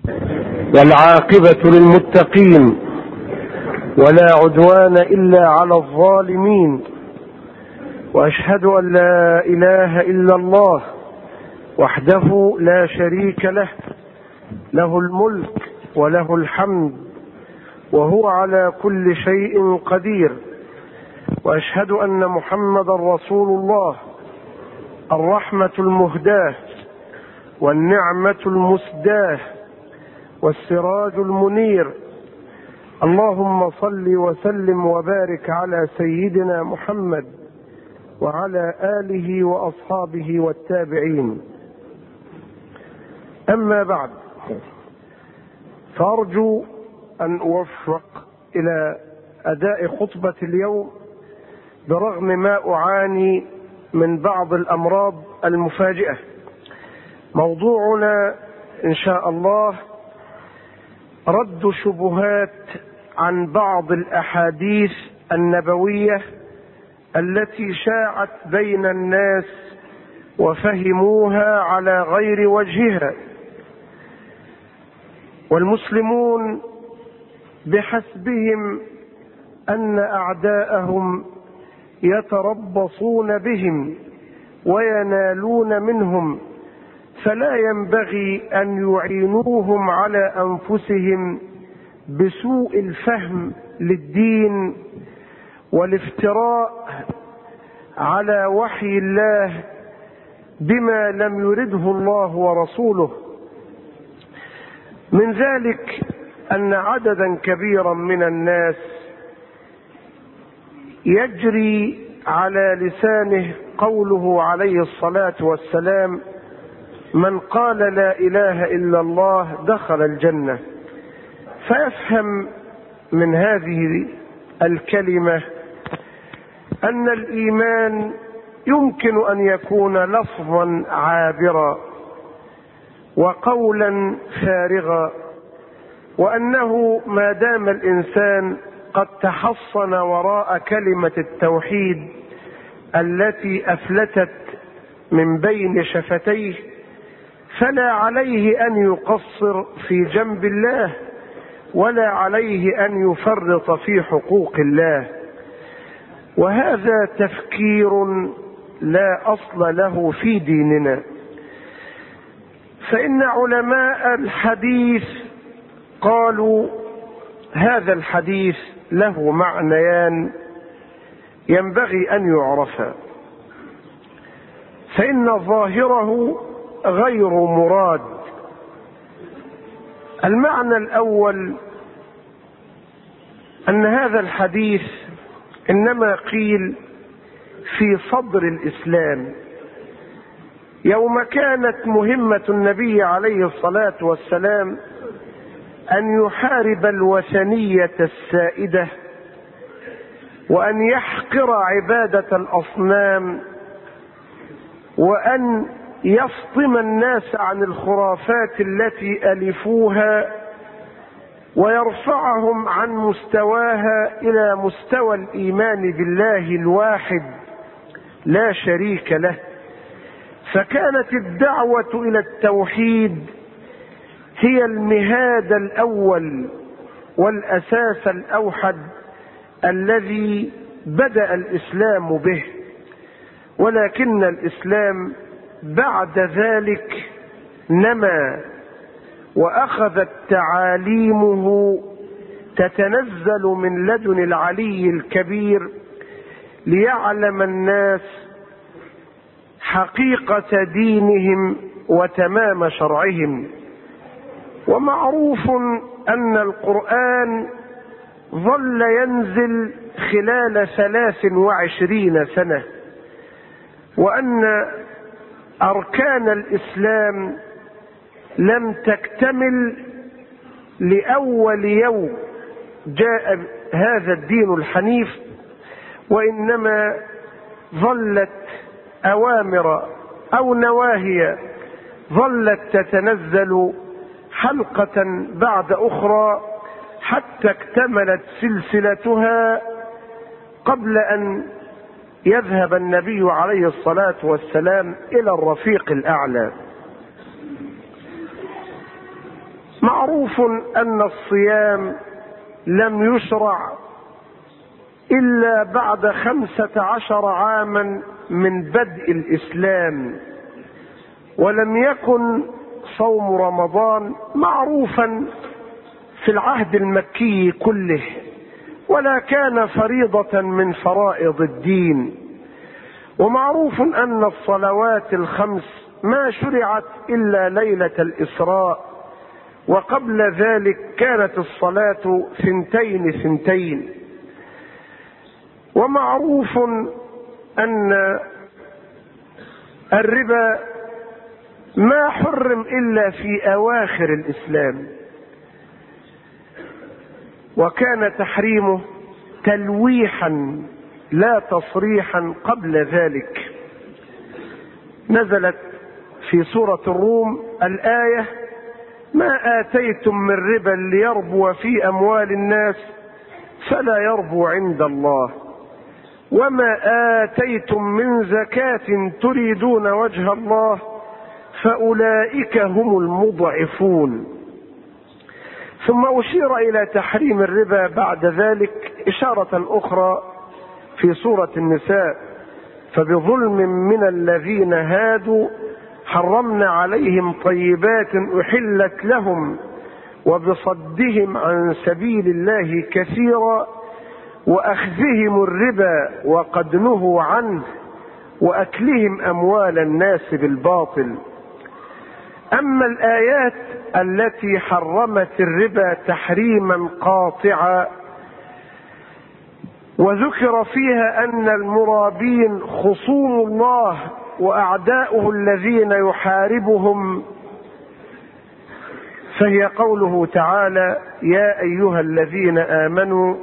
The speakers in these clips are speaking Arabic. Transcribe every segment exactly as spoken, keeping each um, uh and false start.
والعاقبة للمتقين ولا عدوان إلا على الظالمين، وأشهد أن لا إله إلا الله وحده لا شريك له، له الملك وله الحمد وهو على كل شيء قدير. وأشهد أن محمدا رسول الله، الرحمة المهداة والنعمة المسداة والسراج المنير. اللهم صل وسلم وبارك على سيدنا محمد وعلى آله وأصحابه والتابعين. أما بعد، فأرجو أن أوفق إلى أداء خطبة اليوم برغم ما أعاني من بعض الأمراض المفاجئة. موضوعنا إن شاء الله رد شبهات عن بعض الأحاديث النبوية التي شاعت بين الناس وفهموها على غير وجهها، والمسلمون بحسبهم أن أعداءهم يتربصون بهم وينالون منهم، فلا ينبغي أن يعينوهم على أنفسهم بسوء الفهم للدين والافتراء على وحي الله بما لم يرده الله ورسوله. من ذلك أن عددا كبيرا من الناس يجري على لسانه قوله عليه الصلاة والسلام: من قال لا إله إلا الله دخل الجنة، فيفهم من هذه الكلمة أن الإيمان يمكن أن يكون لفظا عابرا وقولا فارغا، وأنه ما دام الإنسان قد تحصن وراء كلمة التوحيد التي أفلتت من بين شفتيه فلا عليه أن يقصر في جنب الله ولا عليه أن يفرط في حقوق الله. وهذا تفكير لا أصل له في ديننا، فإن علماء الحديث قالوا هذا الحديث له معنيان ينبغي أن يعرفا، فإن ظاهره غير مراد. المعنى الأول أن هذا الحديث إنما قيل في صدر الإسلام، يوم كانت مهمة النبي عليه الصلاة والسلام أن يحارب الوثنية السائدة وأن يحقر عبادة الأصنام وأن يفطم الناس عن الخرافات التي ألفوها ويرفعهم عن مستواها إلى مستوى الإيمان بالله الواحد لا شريك له. فكانت الدعوة إلى التوحيد هي المهاد الأول والأساس الأوحد الذي بدأ الإسلام به، ولكن الإسلام بعد ذلك نما وأخذت تعاليمه تتنزل من لدن العلي الكبير ليعلم الناس حقيقة دينهم وتمام شرعهم. ومعروف أن القرآن ظل ينزل خلال ثلاث وعشرين سنة، وأن أركان الإسلام لم تكتمل لأول يوم جاء هذا الدين الحنيف، وإنما ظلت أوامر أو نواهي ظلت تتنزل حلقة بعد أخرى حتى اكتملت سلسلتها قبل أن يذهب النبي عليه الصلاة والسلام إلى الرفيق الأعلى. ومعروف أن الصيام لم يشرع إلا بعد خمسة عشر عاما من بدء الإسلام، ولم يكن صوم رمضان معروفا في العهد المكي كله، ولا كان فريضة من فرائض الدين. ومعروف أن الصلوات الخمس ما شرعت إلا ليلة الإسراء، وقبل ذلك كانت الصلاة ثنتين ثنتين. ومعروف أن الربا ما حرم إلا في أواخر الإسلام، وكان تحريمه تلويحا لا تصريحا قبل ذلك. نزلت في سورة الروم الآية: ما آتيتم من ربا ليربو في أموال الناس فلا يربو عند الله، وما آتيتم من زكاة تريدون وجه الله فأولئك هم المضعفون. ثم أشير إلى تحريم الربا بعد ذلك إشارة أخرى في سورة النساء: فبظلم من الذين هادوا حرمنا عليهم طيبات أحلت لهم وبصدهم عن سبيل الله كثيرا وأخذهم الربا وقد نهوا عنه وأكلهم أموال الناس بالباطل. أما الآيات التي حرمت الربا تحريما قاطعا وذكر فيها أن المرابين خصوم الله وأعداؤه الذين يحاربهم، فهي قوله تعالى: يا أيها الذين آمنوا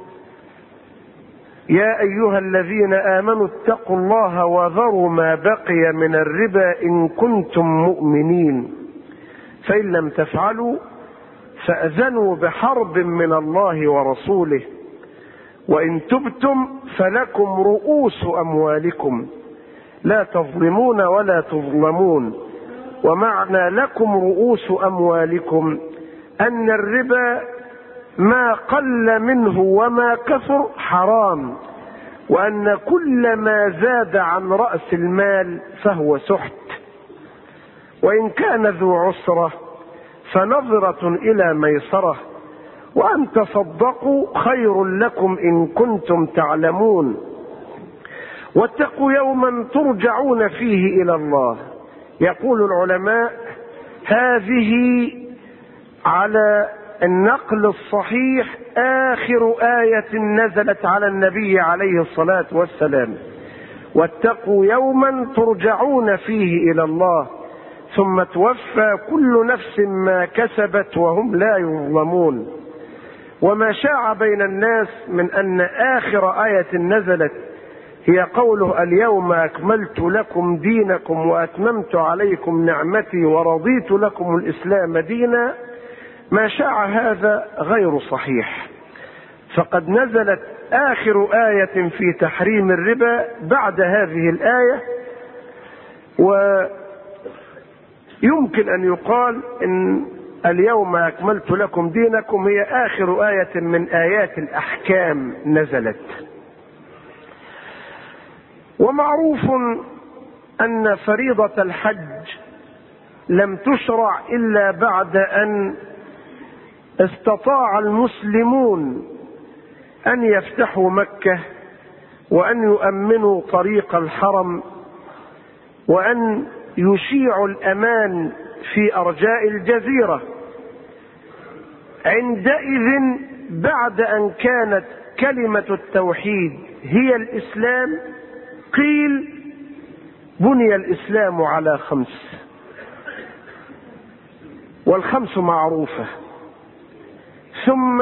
يا أيها الذين آمنوا اتقوا الله وذروا ما بقي من الربا إن كنتم مؤمنين، فإن لم تفعلوا فأذنوا بحرب من الله ورسوله، وإن تبتم فلكم رؤوس أموالكم لا تظلمون ولا تظلمون. ومعنى لكم رؤوس أموالكم أن الربا ما قل منه وما كثر حرام، وأن كل ما زاد عن رأس المال فهو سحت، وإن كان ذو عسرة فنظرة إلى ميسرة، وأن تصدقوا خير لكم إن كنتم تعلمون. واتقوا يوما ترجعون فيه إلى الله. يقول العلماء: هذه على النقل الصحيح آخر آية نزلت على النبي عليه الصلاة والسلام: واتقوا يوما ترجعون فيه إلى الله ثم توفى كل نفس ما كسبت وهم لا يظلمون. وما شاع بين الناس من أن آخر آية نزلت هي قوله: اليوم أكملت لكم دينكم وأتممت عليكم نعمتي ورضيت لكم الإسلام دينا، ما شاع هذا غير صحيح، فقد نزلت آخر آية في تحريم الربا بعد هذه الآية. ويمكن أن يقال إن اليوم أكملت لكم دينكم هي آخر آية من آيات الأحكام نزلت. ومعروف أن فريضة الحج لم تشرع إلا بعد أن استطاع المسلمون أن يفتحوا مكة وأن يؤمنوا طريق الحرم وأن يشيعوا الأمان في أرجاء الجزيرة. عندئذ بعد أن كانت كلمة التوحيد هي الإسلام قيل: بني الإسلام على خمس، والخمس معروفة. ثم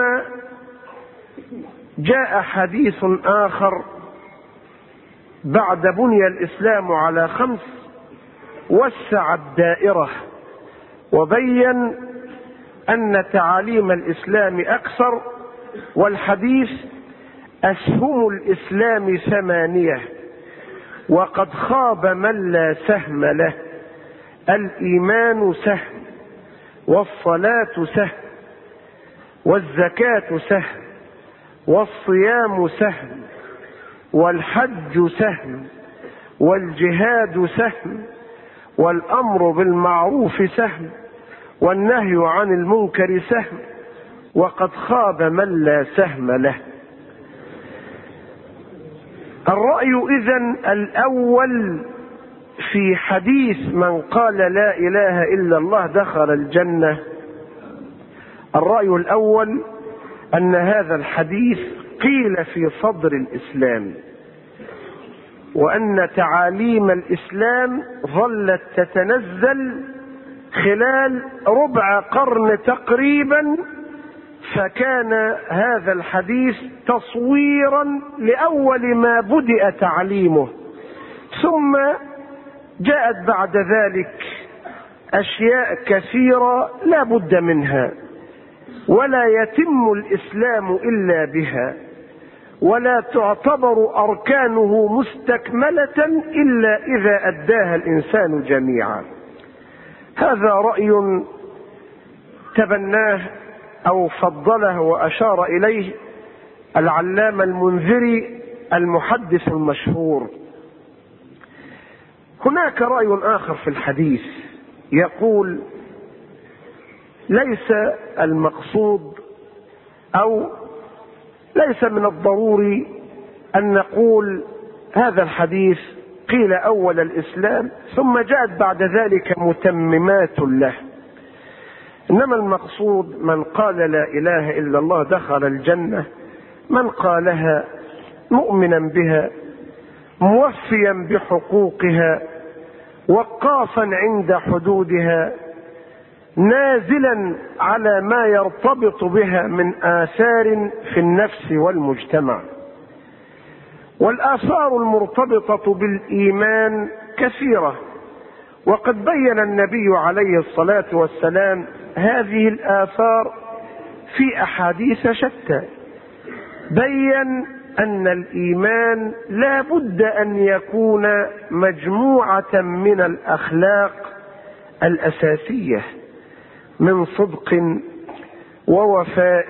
جاء حديث آخر بعد بني الإسلام على خمس وسع الدائرة وبين أن تعاليم الإسلام أكثر، والحديث: أسهم الإسلام ثمانية وقد خاب من لا سهم له، الإيمان سهم والصلاة سهل، والزكاة سهل، والصيام سهل، والحج سهل، والجهاد سهل، والأمر بالمعروف سهل، والنهي عن المنكر سهل، وقد خاب من لا سهم له. الرأي إذن الأول في حديث من قال لا إله إلا الله دخل الجنة، الرأي الأول أن هذا الحديث قيل في صدر الإسلام، وأن تعاليم الإسلام ظلت تتنزل خلال ربع قرن تقريبا، فكان هذا الحديث تصويرا لأول ما بدأ تعليمه، ثم جاءت بعد ذلك أشياء كثيرة لا بد منها، ولا يتم الإسلام إلا بها، ولا تعتبر أركانه مستكملة إلا إذا أداها الإنسان جميعا. هذا رأي تبناه أو فضله وأشار إليه العلامة المنذري المحدث المشهور. هناك رأي آخر في الحديث يقول ليس المقصود أو ليس من الضروري أن نقول هذا الحديث قيل أول الإسلام ثم جاءت بعد ذلك متممات له، إنما المقصود من قال لا إله إلا الله دخل الجنة، من قالها مؤمنا بها، موفيا بحقوقها، وقافا عند حدودها، نازلا على ما يرتبط بها من آثار في النفس والمجتمع. والآثار المرتبطة بالإيمان كثيرة، وقد بين النبي عليه الصلاة والسلام هذه الآثار في أحاديث شتى. بين أن الإيمان لا بد أن يكون مجموعة من الأخلاق الأساسية من صدق ووفاء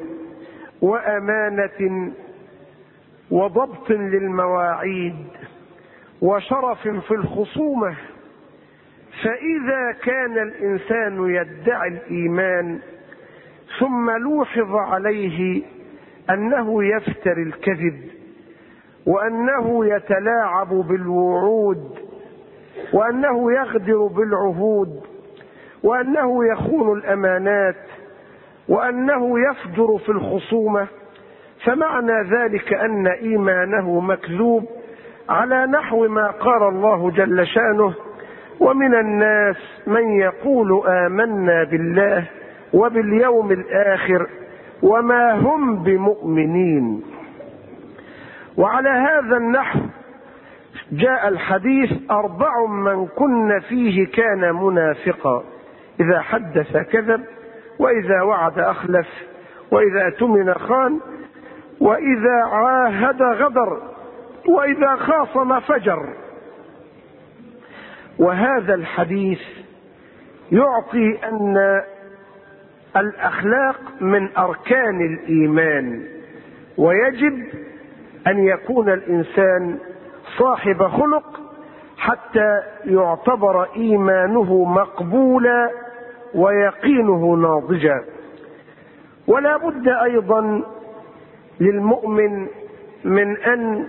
وأمانة وضبط للمواعيد وشرف في الخصومة. فإذا كان الإنسان يدعي الإيمان ثم لوحظ عليه أنه يفتر الكذب، وأنه يتلاعب بالوعود، وأنه يغدر بالعهود، وأنه يخون الأمانات، وأنه يفجر في الخصومة، فمعنى ذلك أن إيمانه مكذوب، على نحو ما قال الله جل شأنه: ومن الناس من يقول آمنا بالله وباليوم الآخر وما هم بمؤمنين. وعلى هذا النحو جاء الحديث: أربع من كن فيه كان منافقا، إذا حدث كذب، وإذا وعد أخلف، وإذا اؤتمن خان، وإذا عاهد غدر، وإذا خاصم فجر. وهذا الحديث يعطي أن الأخلاق من أركان الإيمان، ويجب أن يكون الإنسان صاحب خلق حتى يعتبر إيمانه مقبولا ويقينه ناضجا. ولا بد أيضا للمؤمن من أن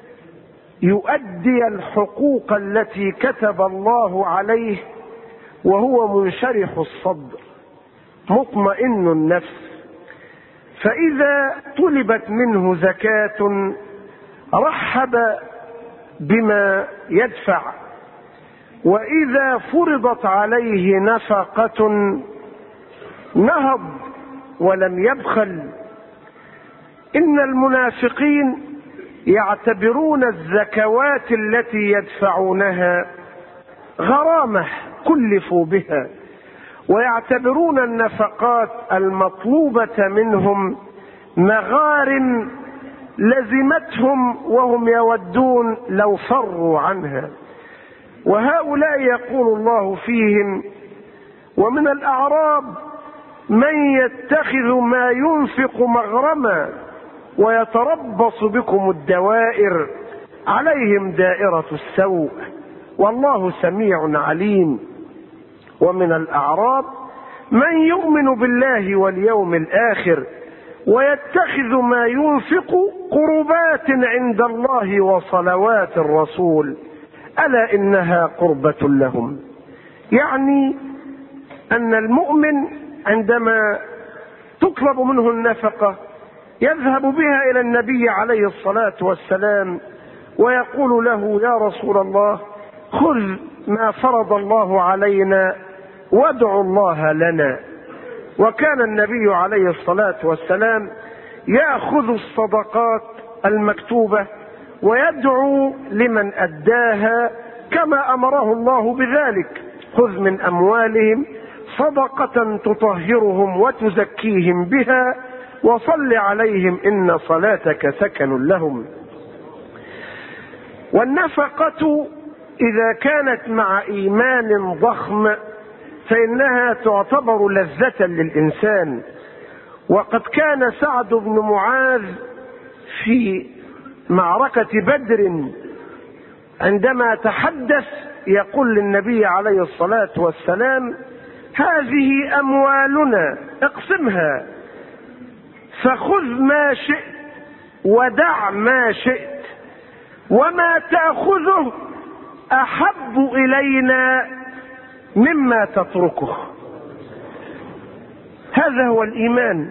يؤدي الحقوق التي كتب الله عليه وهو منشرح الصدر مطمئن النفس. فإذا طلبت منه زكاة رحب بما يدفع، وإذا فرضت عليه نفقة نهض ولم يبخل. إن المنافقين يعتبرون الزكوات التي يدفعونها غرامة كلفوا بها، ويعتبرون النفقات المطلوبة منهم مغارم لزمتهم وهم يودون لو فروا عنها. وهؤلاء يقول الله فيهم: ومن الأعراب من يتخذ ما ينفق مغرما ويتربص بكم الدوائر عليهم دائرة السوء والله سميع عليم. ومن الأعراب من يؤمن بالله واليوم الآخر ويتخذ ما ينفق قربات عند الله وصلوات الرسول ألا إنها قربة لهم. يعني أن المؤمن عندما تطلب منه النفقة يذهب بها إلى النبي عليه الصلاة والسلام ويقول له يا رسول الله خذ ما فرض الله علينا وادع الله لنا. وكان النبي عليه الصلاة والسلام يأخذ الصدقات المكتوبة ويدعو لمن أداها كما أمره الله بذلك: خذ من أموالهم صدقة تطهرهم وتزكيهم بها وصل عليهم إن صلاتك سكن لهم. والنفقة إذا كانت مع إيمان ضخم فإنها تعتبر لذة للإنسان. وقد كان سعد بن معاذ في معركة بدر عندما تحدث يقول للنبي عليه الصلاة والسلام: هذه أموالنا اقسمها فخذ ما شئت ودع ما شئت وما تأخذه أحب إلينا مما تتركه. هذا هو الإيمان.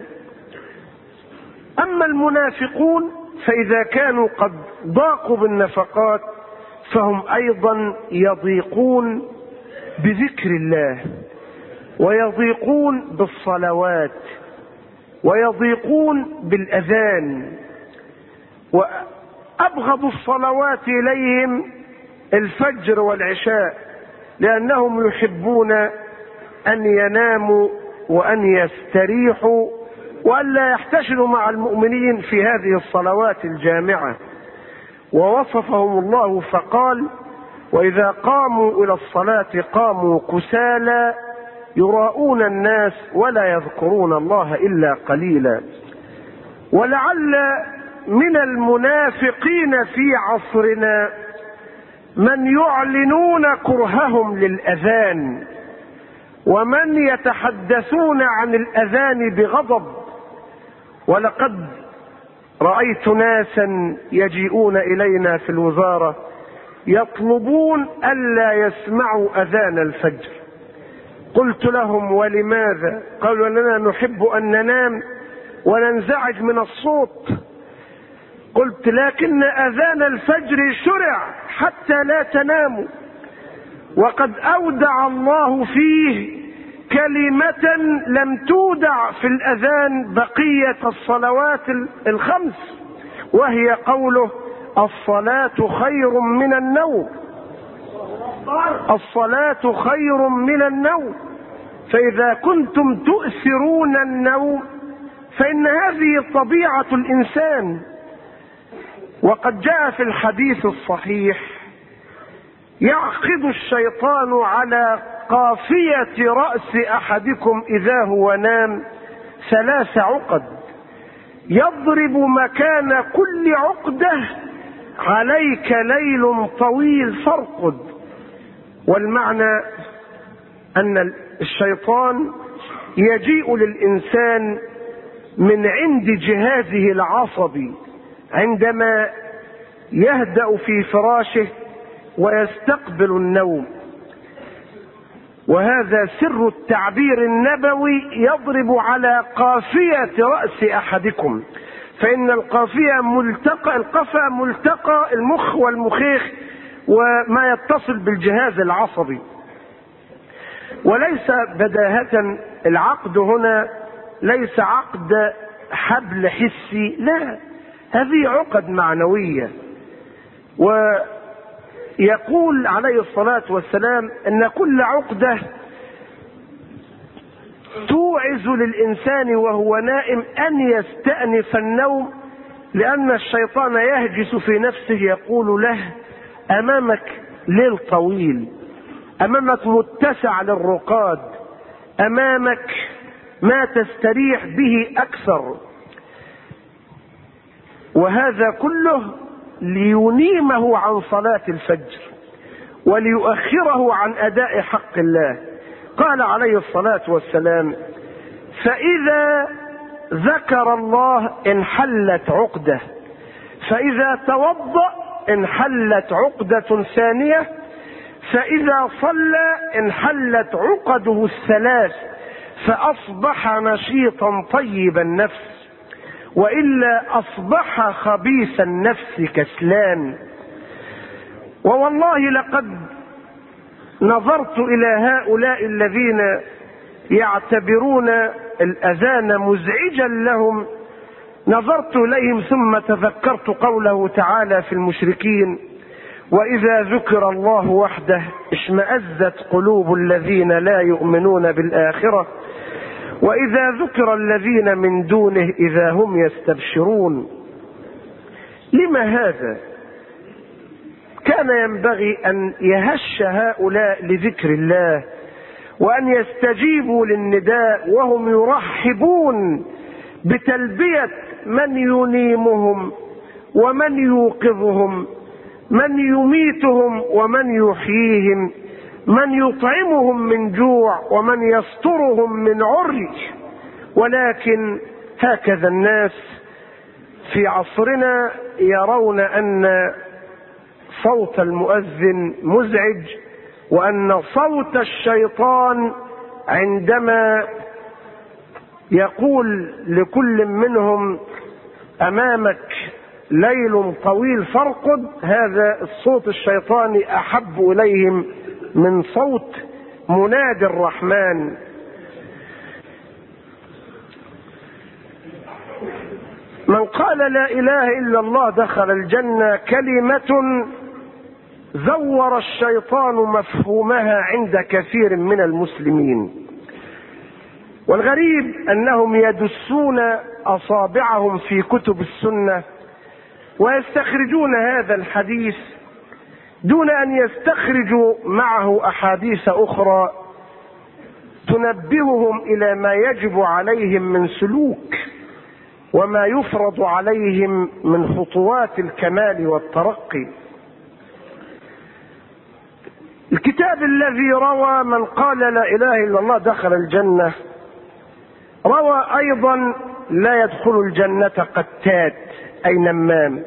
أما المنافقون فإذا كانوا قد ضاقوا بالنفقات فهم أيضا يضيقون بذكر الله ويضيقون بالصلوات ويضيقون بالأذان. وأبغض الصلوات إليهم الفجر والعشاء لأنهم يحبون أن يناموا وأن يستريحوا وأن لا يحتشروا مع المؤمنين في هذه الصلوات الجامعة. ووصفهم الله فقال: وإذا قاموا إلى الصلاة قاموا كسالى يراءون الناس ولا يذكرون الله إلا قليلا. ولعل من المنافقين في عصرنا من يعلنون كرههم للأذان ومن يتحدثون عن الأذان بغضب. ولقد رأيت ناسا يجيئون إلينا في الوزارة يطلبون ألا يسمعوا أذان الفجر. قلت لهم: ولماذا؟ قالوا: لنا نحب أن ننام وننزعج من الصوت. قلت: لكن أذان الفجر شرع حتى لا تناموا، وقد أودع الله فيه كلمة لم تودع في الأذان بقية الصلوات الخمس، وهي قوله: الصلاة خير من النوم. الصلاة خير من النوم. فإذا كنتم تؤثرون النوم فإن هذه طبيعة الإنسان. وقد جاء في الحديث الصحيح: يعقد الشيطان على قافية رأس أحدكم إذا هو نام ثلاث عقد، يضرب مكان كل عقدة: عليك ليل طويل فارقد. والمعنى أن الشيطان يجيء للإنسان من عند جهازه العصبي عندما يهدأ في فراشه ويستقبل النوم. وهذا سر التعبير النبوي: يضرب على قافية رأس أحدكم، فإن القافية ملتقى، القفا ملتقى المخ والمخيخ وما يتصل بالجهاز العصبي. وليس بداهة العقد هنا ليس عقد حبل حسي، لا، هذه عقد معنوية. ويقول عليه الصلاة والسلام ان كل عقدة توعز للإنسان وهو نائم أن يستأنف النوم، لأن الشيطان يهجس في نفسه يقول له: أمامك ليل طويل، أمامك متسع للرقاد، أمامك ما تستريح به أكثر، وهذا كله لينيمه عن صلاة الفجر وليؤخره عن أداء حق الله. قال عليه الصلاة والسلام: فإذا ذكر الله انحلت عقدة، فإذا توضأ انحلت عقدة ثانية، فإذا صلى انحلت عقده الثلاث، فأصبح نشيطا طيب النفس، وإلا أصبح خبيث النفس كسلان. ووالله لقد نظرت إلى هؤلاء الذين يعتبرون الأذان مزعجا لهم، نظرت إليهم ثم تذكرت قوله تعالى في المشركين: وإذا ذكر الله وحده اشمأزت قلوب الذين لا يؤمنون بالآخرة وإذا ذكر الذين من دونه إذا هم يستبشرون. لما هذا؟ كان ينبغي أن يهش هؤلاء لذكر الله وأن يستجيبوا للنداء وهم يرحبون بتلبية من ينيمهم ومن يوقظهم، من يميتهم ومن يحييهم، من يطعمهم من جوع ومن يسترهم من عري. ولكن هكذا الناس في عصرنا يرون أن صوت المؤذن مزعج، وأن صوت الشيطان عندما يقول لكل منهم أمامك ليل طويل فارقد، هذا الصوت الشيطاني أحب إليهم من صوت منادي الرحمن. من قال لا إله إلا الله دخل الجنة كلمة زور الشيطان مفهومها عند كثير من المسلمين، والغريب أنهم يدسون أصابعهم في كتب السنة ويستخرجون هذا الحديث دون أن يستخرجوا معه أحاديث أخرى تنبههم إلى ما يجب عليهم من سلوك وما يفرض عليهم من خطوات الكمال والترقي. الكتاب الذي روى من قال لا إله إلا الله دخل الجنة روى أيضا لا يدخل الجنة قتات أي نمام،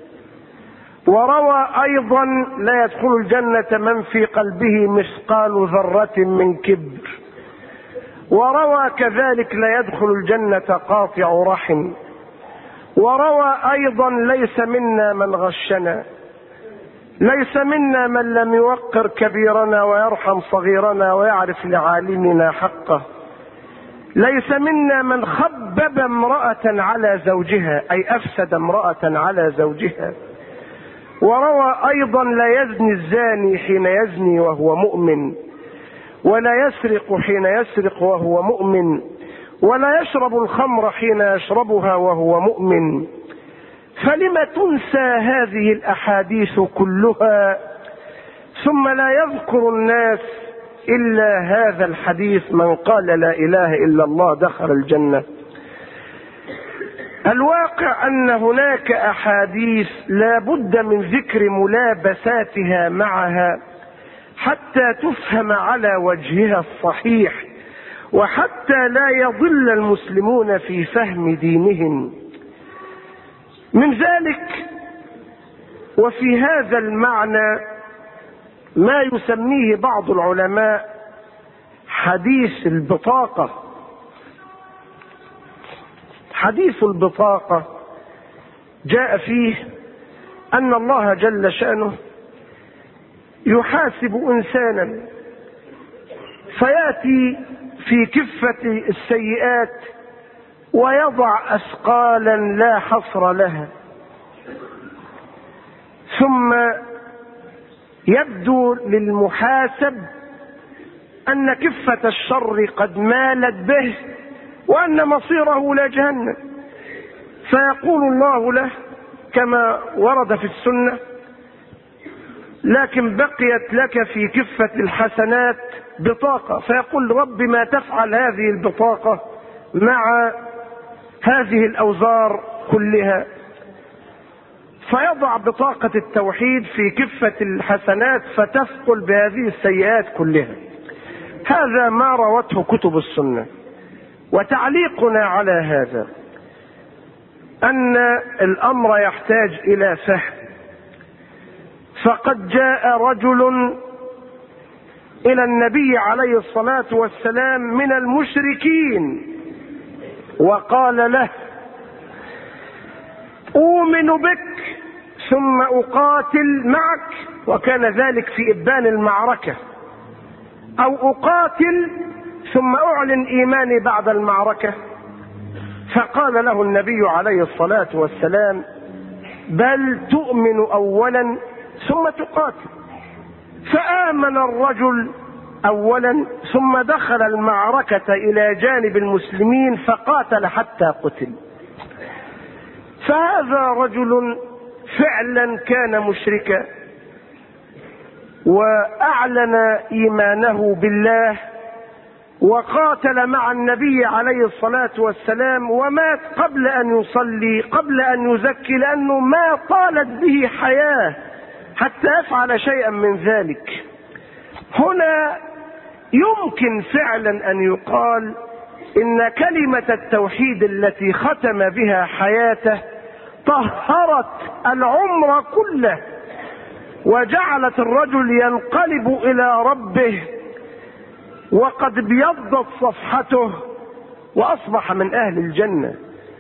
وروى أيضا لا يدخل الجنة من في قلبه مثقال ذرة من كبر، وروى كذلك لا يدخل الجنة قاطع رحم، وروى أيضا ليس منا من غشنا، ليس منا من لم يوقر كبيرنا ويرحم صغيرنا ويعرف لعالمنا حقه، ليس منا من خبب امرأة على زوجها أي أفسد امرأة على زوجها، وروى أيضا لا يزني الزاني حين يزني وهو مؤمن، ولا يسرق حين يسرق وهو مؤمن، ولا يشرب الخمر حين يشربها وهو مؤمن. فلم تنسى هذه الأحاديث كلها ثم لا يذكر الناس إلا هذا الحديث من قال لا إله إلا الله دخل الجنة؟ الواقع أن هناك أحاديث لا بد من ذكر ملابساتها معها حتى تفهم على وجهها الصحيح، وحتى لا يضل المسلمون في فهم دينهم. من ذلك وفي هذا المعنى ما يسميه بعض العلماء حديث البطاقة. حديث البطاقة جاء فيه أن الله جل شأنه يحاسب إنسانا فيأتي في كفة السيئات ويضع أثقالا لا حصر لها، ثم يبدو للمحاسب أن كفة الشر قد مالت به وأن مصيره لا جهنم، فيقول الله له كما ورد في السنة: لكن بقيت لك في كفة الحسنات بطاقة، فيقول رب ما تفعل هذه البطاقة مع هذه الأوزار كلها، فيضع بطاقة التوحيد في كفة الحسنات فتثقل بهذه السيئات كلها. هذا ما روته كتب السنة. وتعليقنا على هذا أن الأمر يحتاج إلى فهم. فقد جاء رجل إلى النبي عليه الصلاة والسلام من المشركين وقال له أؤمن بك ثم أقاتل معك، وكان ذلك في إبان المعركة، أو أقاتل ثم أعلن إيماني بعد المعركة. فقال له النبي عليه الصلاة والسلام بل تؤمن أولا ثم تقاتل. فآمن الرجل أولا ثم دخل المعركة إلى جانب المسلمين فقاتل حتى قتل. فهذا رجل فعلا كان مشركا وأعلن إيمانه بالله وقاتل مع النبي عليه الصلاة والسلام ومات قبل أن يصلي، قبل أن يزكي، لأنه ما طالت به حياة حتى يفعل شيئا من ذلك. هنا يمكن فعلا أن يقال إن كلمة التوحيد التي ختم بها حياته طهرت العمر كله وجعلت الرجل ينقلب إلى ربه وقد ابيضت صفحته وأصبح من أهل الجنة.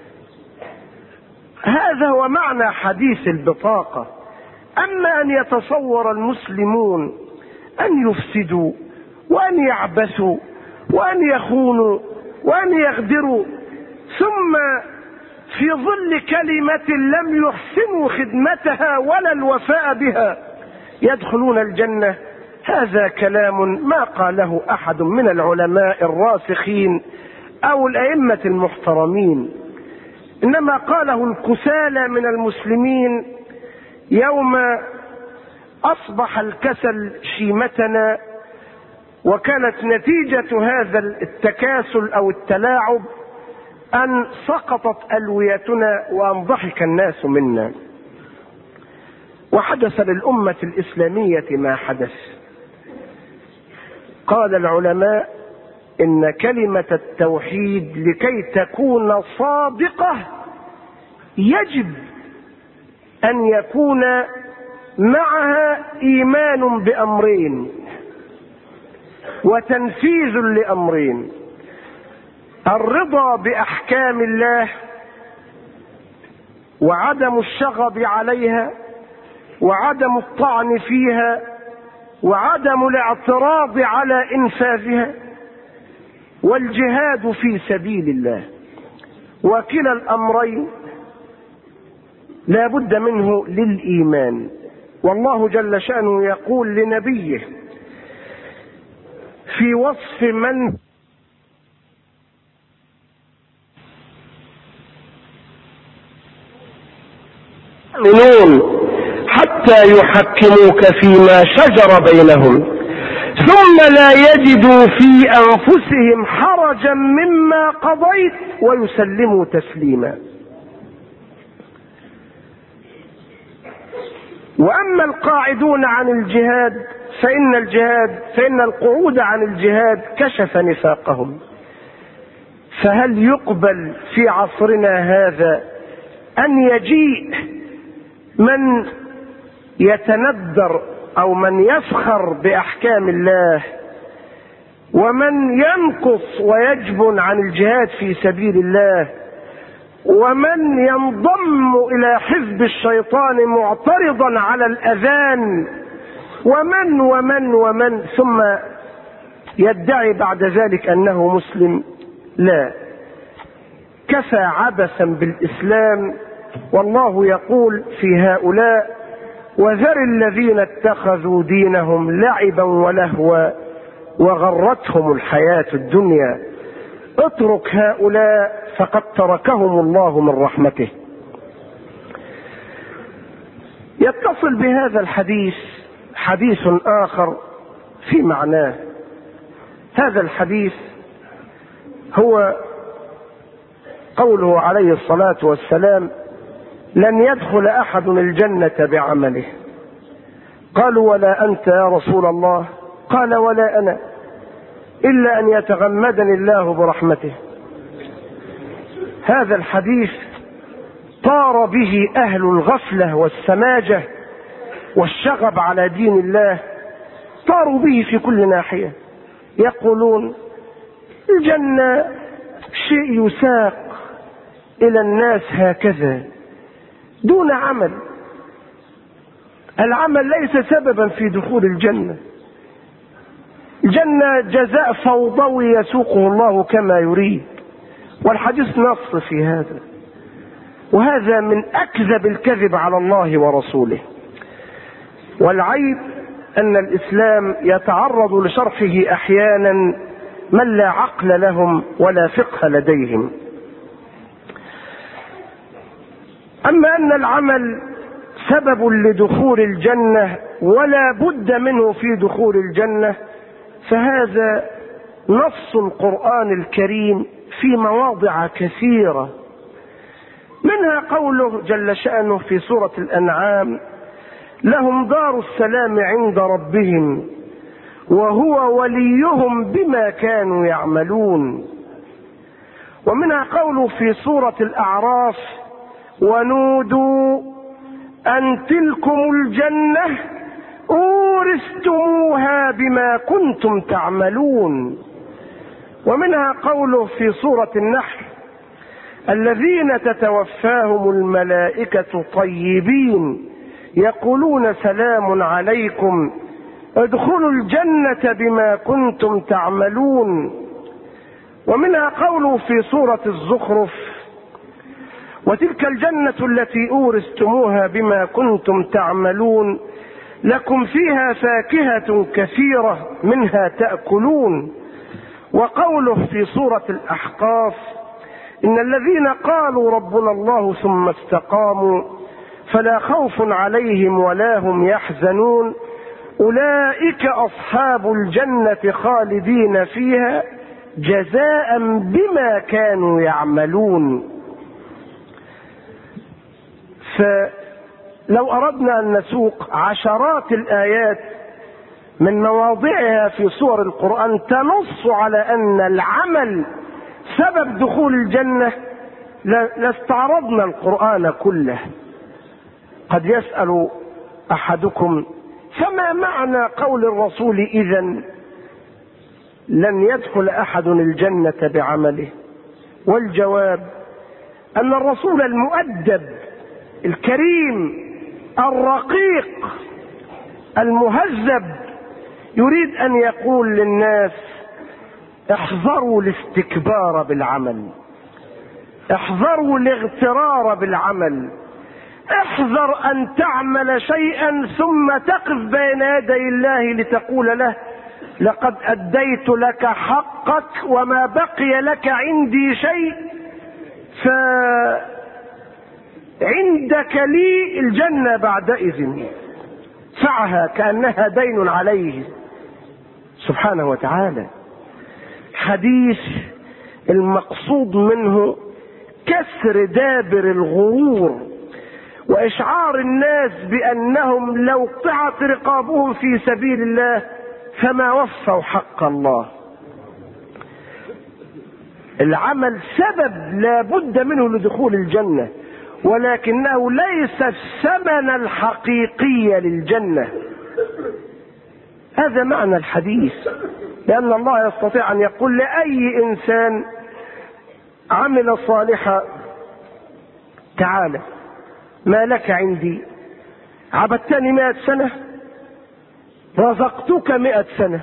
هذا هو معنى حديث البطاقة. أما أن يتصور المسلمون أن يفسدوا وأن يعبثوا وأن يخونوا وأن يغدروا ثم في ظل كلمة لم يحسنوا خدمتها ولا الوفاء بها يدخلون الجنة، هذا كلام ما قاله أحد من العلماء الراسخين أو الأئمة المحترمين، إنما قاله الكسالى من المسلمين يوم أصبح الكسل شيمتنا، وكانت نتيجة هذا التكاسل أو التلاعب أن سقطت ألويتنا وأن ضحك الناس منا. وحدث للأمة الإسلامية ما حدث. قال العلماء إن كلمة التوحيد لكي تكون صادقة يجب أن يكون معها إيمان بأمرين وتنفيذ لأمرين: الرضا بأحكام الله وعدم الشغب عليها وعدم الطعن فيها وعدم الاعتراض على إنفاذها، والجهاد في سبيل الله. وكلا الأمرين لا بد منه للإيمان. والله جل شأنه يقول لنبيه في وصف من يؤمنون حتى يحكموك فيما شجر بينهم ثم لا يجدوا في أنفسهم حرجا مما قضيت ويسلموا تسليما. وأما القاعدون عن الجهاد فإن الجهاد فإن القعود عن الجهاد كشف نفاقهم. فهل يقبل في عصرنا هذا أن يجيء من يتندر أو من يفخر بأحكام الله ومن ينقص ويجبن عن الجهاد في سبيل الله ومن ينضم إلى حزب الشيطان معترضا على الأذان ومن ومن ومن ثم يدعي بعد ذلك أنه مسلم؟ لا، كفى عبثا بالإسلام. والله يقول في هؤلاء: وذر الذين اتخذوا دينهم لعبا ولهوا وغرتهم الحياة الدنيا. اترك هؤلاء فقد تركهم الله من رحمته. يتصل بهذا الحديث حديث آخر في معناه. هذا الحديث هو قوله عليه الصلاة والسلام: لن يدخل أحد الجنة بعمله. قالوا: ولا أنت يا رسول الله؟ قال: ولا أنا، إلا أن يتغمدني الله برحمته. هذا الحديث طار به أهل الغفلة والسماجة والشغب على دين الله، طاروا به في كل ناحية، يقولون الجنة شيء يساق إلى الناس هكذا دون عمل، العمل ليس سببا في دخول الجنة، الجنة جزاء فوضوي يسوقه الله كما يريد، والحديث نص في هذا، وهذا من أكذب الكذب على الله ورسوله. والعيب أن الإسلام يتعرض لشرحه أحيانا من لا عقل لهم ولا فقه لديهم. أما أن العمل سبب لدخول الجنة ولا بد منه في دخول الجنة، فهذا نص القرآن الكريم في مواضع كثيرة، منها قوله جل شأنه في سورة الأنعام: لهم دار السلام عند ربهم وهو وليهم بما كانوا يعملون. ومنها قوله في سورة الأعراف: ونودوا أن تلكم الجنة أورثتموها بما كنتم تعملون. ومنها قوله في سورة النحل: الذين تتوفاهم الملائكة طيبين يقولون سلام عليكم ادخلوا الجنة بما كنتم تعملون. ومنها قوله في سورة الزخرف: وتلك الجنة التي أورثتموها بما كنتم تعملون لكم فيها فاكهة كثيرة منها تأكلون. وقوله في سورة الأحقاف: إن الذين قالوا ربنا الله ثم استقاموا فلا خوف عليهم ولا هم يحزنون أولئك أصحاب الجنة خالدين فيها جزاء بما كانوا يعملون. فلو أردنا أن نسوق عشرات الآيات من مواضعها في سور القرآن تنص على أن العمل سبب دخول الجنة لاستعرضنا القرآن كله. قد يسأل أحدكم: فما معنى قول الرسول إذن لن يدخل أحد الجنة بعمله؟ والجواب أن الرسول المؤدب الكريم الرقيق المهذب يريد أن يقول للناس: احذروا الاستكبار بالعمل، احذروا الاغترار بالعمل، احذر أن تعمل شيئا ثم تقف بين يدي الله لتقول له: لقد أديت لك حقك وما بقي لك عندي شيء، فعندك لي الجنة بعدئذ، فعها كأنها دين عليه سبحانه وتعالى. حديث المقصود منه كسر دابر الغرور وإشعار الناس بأنهم لو قطعت رقابهم في سبيل الله فما وفوا حق الله. العمل سبب لا بد منه لدخول الجنة، ولكنه ليس الثمن الحقيقي للجنة. هذا معنى الحديث، لأن الله يستطيع أن يقول لأي إنسان عمل صالحا: تعالى ما لك عندي، عبدتني مئة سنة رزقتك مئة سنة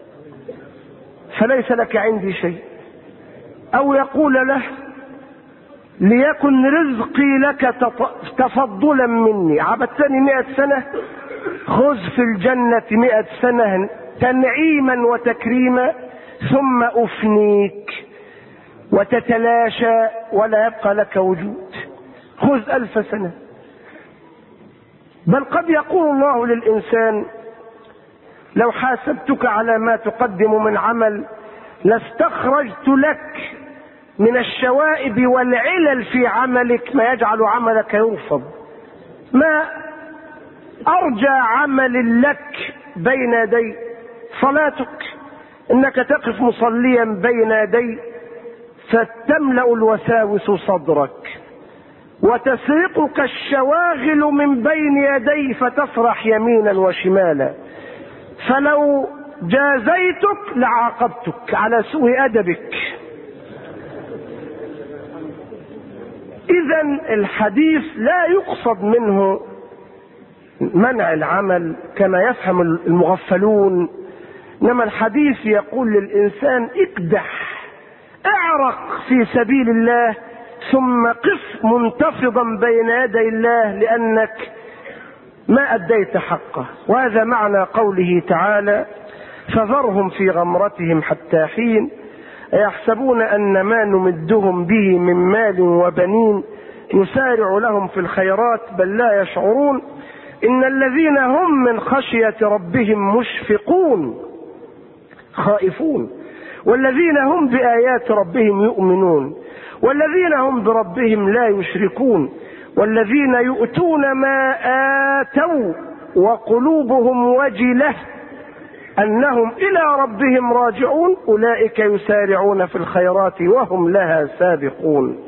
فليس لك عندي شيء. أو يقول له: ليكن رزقي لك تفضلا مني، عبدتني مئة سنة خذ في الجنة مئة سنة تنعيما وتكريما ثم أفنيك وتتلاشى ولا يبقى لك وجود، خذ ألف سنة. بل قد يقول الله للإنسان: لو حاسبتك على ما تقدم من عمل لاستخرجت لك من الشوائب والعلل في عملك ما يجعل عملك يرفض. ما أرجى عمل لك بين يدي صلاتك، إنك تقف مصليا بين يدي فتملأ الوساوس صدرك، وتسرقك الشواغل من بين يدي فتسرح يمينا وشمالا، فلو جازيتك لعاقبتك على سوء أدبك. إذن الحديث لا يقصد منه منع العمل كما يفهم المغفلون، إنما الحديث يقول للإنسان اكدح، اعرق في سبيل الله، ثم قف منتفضا بين يدي الله لأنك ما أديت حقه. وهذا معنى قوله تعالى: فذرهم في غمرتهم حتى حين يحسبون أن ما نمدهم به من مال وبنين نسارع لهم في الخيرات بل لا يشعرون إن الذين هم من خشية ربهم مشفقون خائفون والذين هم بآيات ربهم يؤمنون والذين هم بربهم لا يشركون والذين يؤتون ما آتوا وقلوبهم وجلة أنهم إلى ربهم راجعون أولئك يسارعون في الخيرات وهم لها سابقون.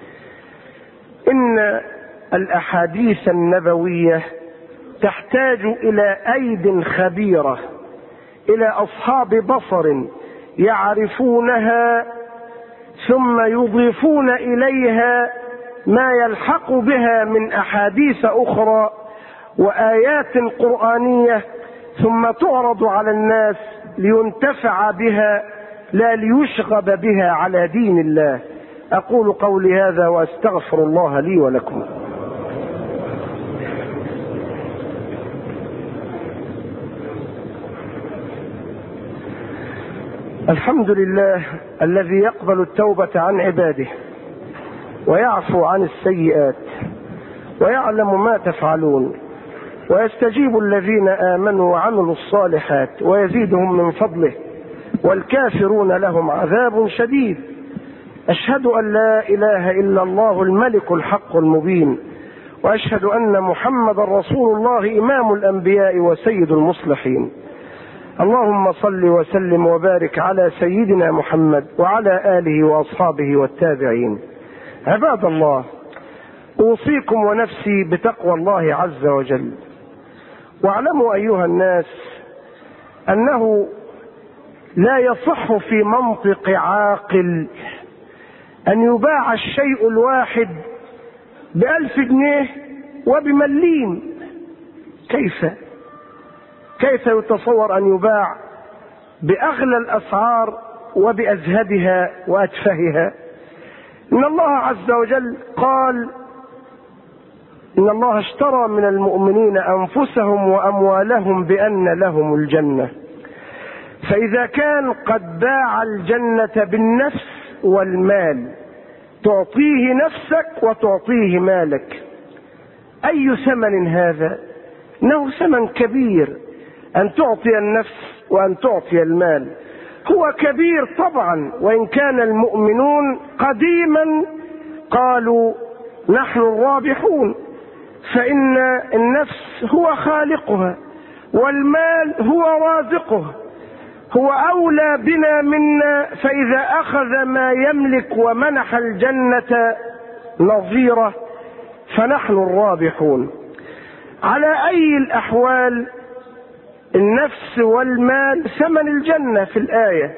إن الأحاديث النبوية تحتاج إلى أيد خبيرة، إلى أصحاب بصر يعرفونها ثم يضيفون إليها ما يلحق بها من أحاديث أخرى وآيات قرآنية، ثم تعرض على الناس لينتفع بها لا ليشغب بها على دين الله. أقول قولي هذا وأستغفر الله لي ولكم. الحمد لله الذي يقبل التوبة عن عباده ويعفو عن السيئات ويعلم ما تفعلون ويستجيب الذين آمنوا وعملوا الصالحات ويزيدهم من فضله والكافرون لهم عذاب شديد. أشهد أن لا إله إلا الله الملك الحق المبين، وأشهد أن محمد رسول الله إمام الأنبياء وسيد المصلحين. اللهم صل وسلم وبارك على سيدنا محمد وعلى آله وأصحابه والتابعين. عباد الله، أوصيكم ونفسي بتقوى الله عز وجل. واعلموا أيها الناس أنه لا يصح في منطق عاقل أن يباع الشيء الواحد بألف جنيه وبمليم. كيف كيف يتصور أن يباع بأغلى الأسعار وبأزهدها وأتفهها؟ إن الله عز وجل قال: إن الله اشترى من المؤمنين أنفسهم وأموالهم بأن لهم الجنة. فإذا كان قد باع الجنة بالنفس والمال، تعطيه نفسك وتعطيه مالك، أي ثمن هذا؟ إنه ثمن كبير أن تعطي النفس وأن تعطي المال. هو كبير طبعا، وإن كان المؤمنون قديما قالوا نحن الرابحون، فإن النفس هو خالقها والمال هو رازقه، هو أولى بنا منا، فإذا أخذ ما يملك ومنح الجنة نظيره فنحن الرابحون. على أي الأحوال النفس والمال ثمن الجنة في الآية.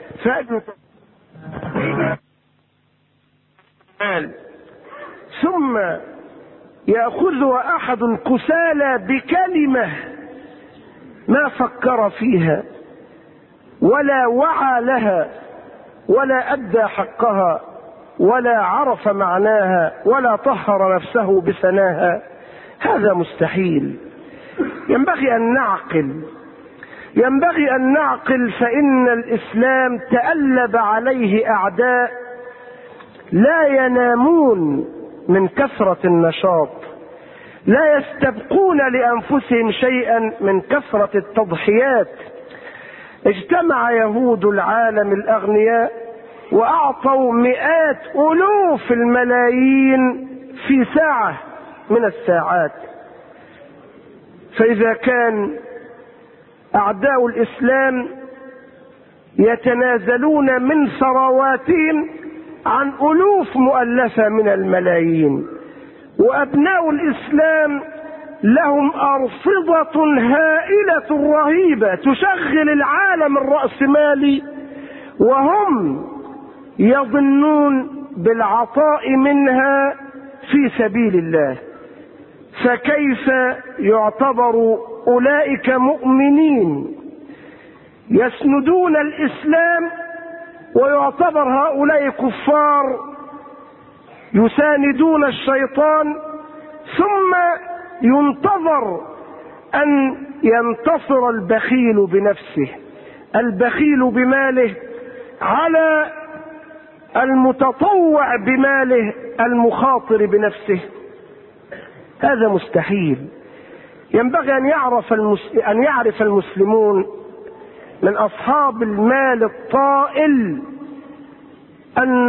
ثم يأخذها أحد كسالى بكلمة ما فكر فيها ولا وعى لها ولا أدى حقها ولا عرف معناها ولا طهر نفسه بثناها. هذا مستحيل. ينبغي أن نعقل ينبغي أن نعقل فإن الإسلام تألب عليه أعداء لا ينامون من كثرة النشاط، لا يستبقون لأنفسهم شيئا من كثرة التضحيات. اجتمع يهود العالم الأغنياء وأعطوا مئات ألوف الملايين في ساعة من الساعات. فإذا كان أعداء الإسلام يتنازلون من ثرواتهم عن ألوف مؤلفة من الملايين، وأبناء الإسلام لهم أرصدة هائلة رهيبة تشغل العالم الرأسمالي، وهم يظنون بالعطاء منها في سبيل الله، فكيف يعتبر أولئك مؤمنين يسندون الإسلام ويعتبر هؤلاء كفار يساندون الشيطان؟ ثم ينتظر أن ينتصر البخيل بنفسه، البخيل بماله على المتطوع بماله المخاطر بنفسه. هذا مستحيل. ينبغي أن يعرف المس... أن يعرف المسلمون من أصحاب المال الطائل أن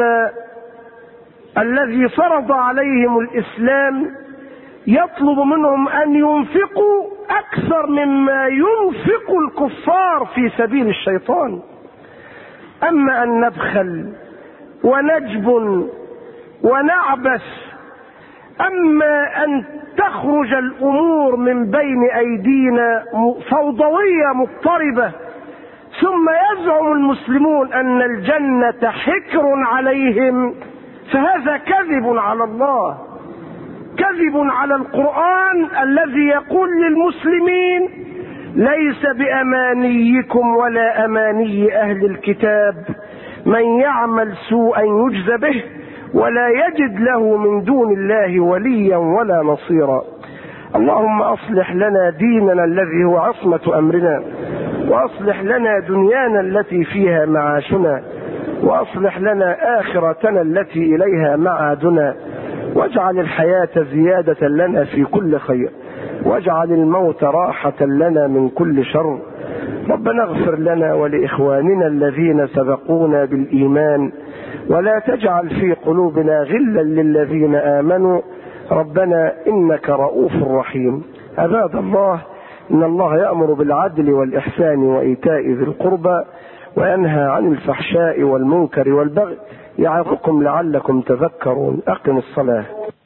الذي فرض عليهم الإسلام يطلب منهم أن ينفقوا أكثر مما ينفق الكفار في سبيل الشيطان. أما أن نبخل ونجبن ونعبث، أما أن تخرج الأمور من بين أيدينا فوضوية مضطربة، ثم يزعم المسلمون أن الجنة حكر عليهم، فهذا كذب على الله، كذب على القرآن الذي يقول للمسلمين: ليس بأمانيكم ولا أماني أهل الكتاب، من يعمل سوءا يجز به ولا يجد له من دون الله وليا ولا نصيرا. اللهم أصلح لنا ديننا الذي هو عصمة أمرنا، وأصلح لنا دنيانا التي فيها معاشنا، وأصلح لنا آخرتنا التي إليها معادنا، واجعل الحياة زيادة لنا في كل خير، واجعل الموت راحة لنا من كل شر. ربنا اغفر لنا ولإخواننا الذين سبقونا بالإيمان، ولا تجعل في قلوبنا غلا للذين آمنوا، ربنا إنك رؤوف رحيم. عباد الله، إن الله يأمر بالعدل والإحسان وإيتاء ذي القربى وينهى عن الفحشاء والمنكر والبغي، يعظكم لعلكم تذكرون. أقم الصلاة.